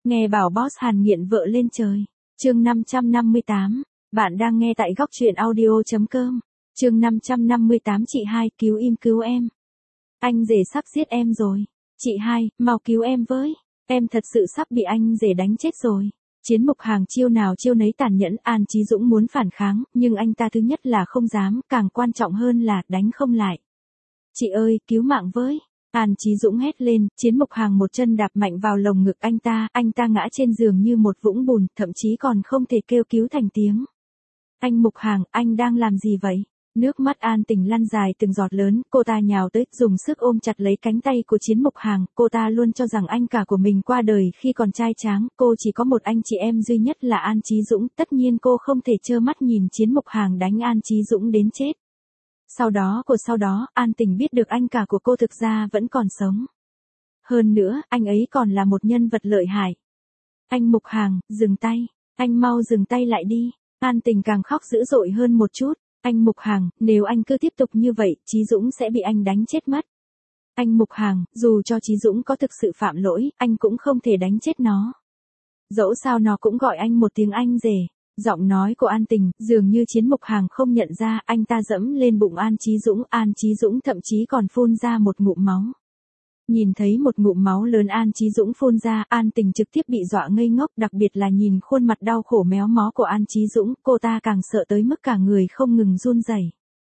Nghe bảo boss Hàn nghiện vợ lên trời. Chương 558. Bạn đang nghe tại góc truyện audio.com. Chương 558 chị hai cứu im cứu em. Anh rể sắp giết em rồi. Chị hai, mau cứu em với. Em thật sự sắp bị anh rể đánh chết rồi. Chiến Mục Hàng chiêu nào chiêu nấy tàn nhẫn, An Chí Dũng muốn phản kháng, nhưng anh ta thứ nhất là không dám, càng quan trọng hơn là đánh không lại. Chị ơi, cứu mạng với. An Chí Dũng hét lên, Chiến Mục Hàng một chân đạp mạnh vào lồng ngực anh ta ngã trên giường như một vũng bùn, thậm chí còn không thể kêu cứu thành tiếng. Anh Mục Hàng, anh đang làm gì vậy? Nước mắt An Tình lăn dài từng giọt lớn, cô ta nhào tới, dùng sức ôm chặt lấy cánh tay của Chiến Mục Hàng, cô ta luôn cho rằng anh cả của mình qua đời khi còn trai tráng, cô chỉ có một anh chị em duy nhất là An Chí Dũng, tất nhiên cô không thể trơ mắt nhìn Chiến Mục Hàng đánh An Chí Dũng đến chết. Sau đó, An Tình biết được anh cả của cô thực ra vẫn còn sống. Hơn nữa, anh ấy còn là một nhân vật lợi hại. Anh Mục Hàng, dừng tay, anh mau dừng tay lại đi. An Tình càng khóc dữ dội hơn một chút. Anh Mục Hàng, nếu anh cứ tiếp tục như vậy, Chí Dũng sẽ bị anh đánh chết mất. Anh Mục Hàng, dù cho Chí Dũng có thực sự phạm lỗi, anh cũng không thể đánh chết nó. Dẫu sao nó cũng gọi anh một tiếng anh rể. Giọng nói của An Tình, dường như Chiến Mục Hàng không nhận ra, anh ta dẫm lên bụng An Chí Dũng thậm chí còn phun ra một ngụm máu. Nhìn thấy một ngụm máu lớn An Chí Dũng phun ra, An Tình trực tiếp bị dọa ngây ngốc, đặc biệt là nhìn khuôn mặt đau khổ méo mó của An Chí Dũng, cô ta càng sợ tới mức cả người không ngừng run rẩy.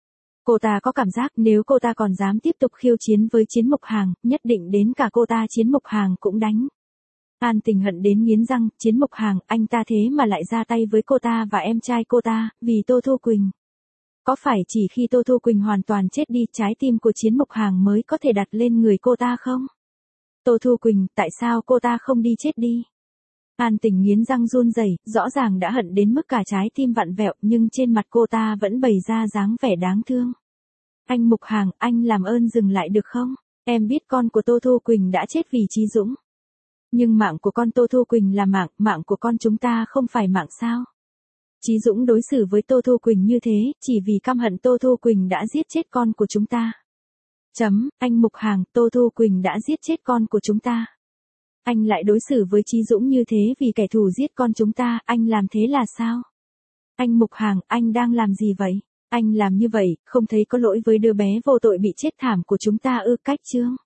Cô ta có cảm giác nếu cô ta còn dám tiếp tục khiêu chiến với Chiến Mục Hàng, nhất định đến cả cô ta Chiến Mục Hàng cũng đánh. An Tình hận đến nghiến răng, Chiến Mục Hàng, anh ta thế mà lại ra tay với cô ta và em trai cô ta, vì Tô Thu Quỳnh. Có phải chỉ khi Tô Thu Quỳnh hoàn toàn chết đi, trái tim của Chiến Mục Hàng mới có thể đặt lên người cô ta không? Tô Thu Quỳnh, tại sao cô ta không đi chết đi? An Tình nghiến răng run rẩy, rõ ràng đã hận đến mức cả trái tim vặn vẹo, nhưng trên mặt cô ta vẫn bày ra dáng vẻ đáng thương. Anh Mục Hàng, anh làm ơn dừng lại được không? Em biết con của Tô Thu Quỳnh đã chết vì Chí Dũng. Nhưng mạng của con Tô Thu Quỳnh là mạng của con chúng ta không phải mạng sao? Chí Dũng đối xử với Tô Thu Quỳnh như thế, chỉ vì căm hận Tô Thu Quỳnh đã giết chết con của chúng ta. Anh Mục Hàng, Tô Thu Quỳnh đã giết chết con của chúng ta. Anh lại đối xử với Chí Dũng như thế vì kẻ thù giết con chúng ta, anh làm thế là sao? Anh Mục Hàng, anh đang làm gì vậy? Anh làm như vậy, không thấy có lỗi với đứa bé vô tội bị chết thảm của chúng ta ư? Cách chương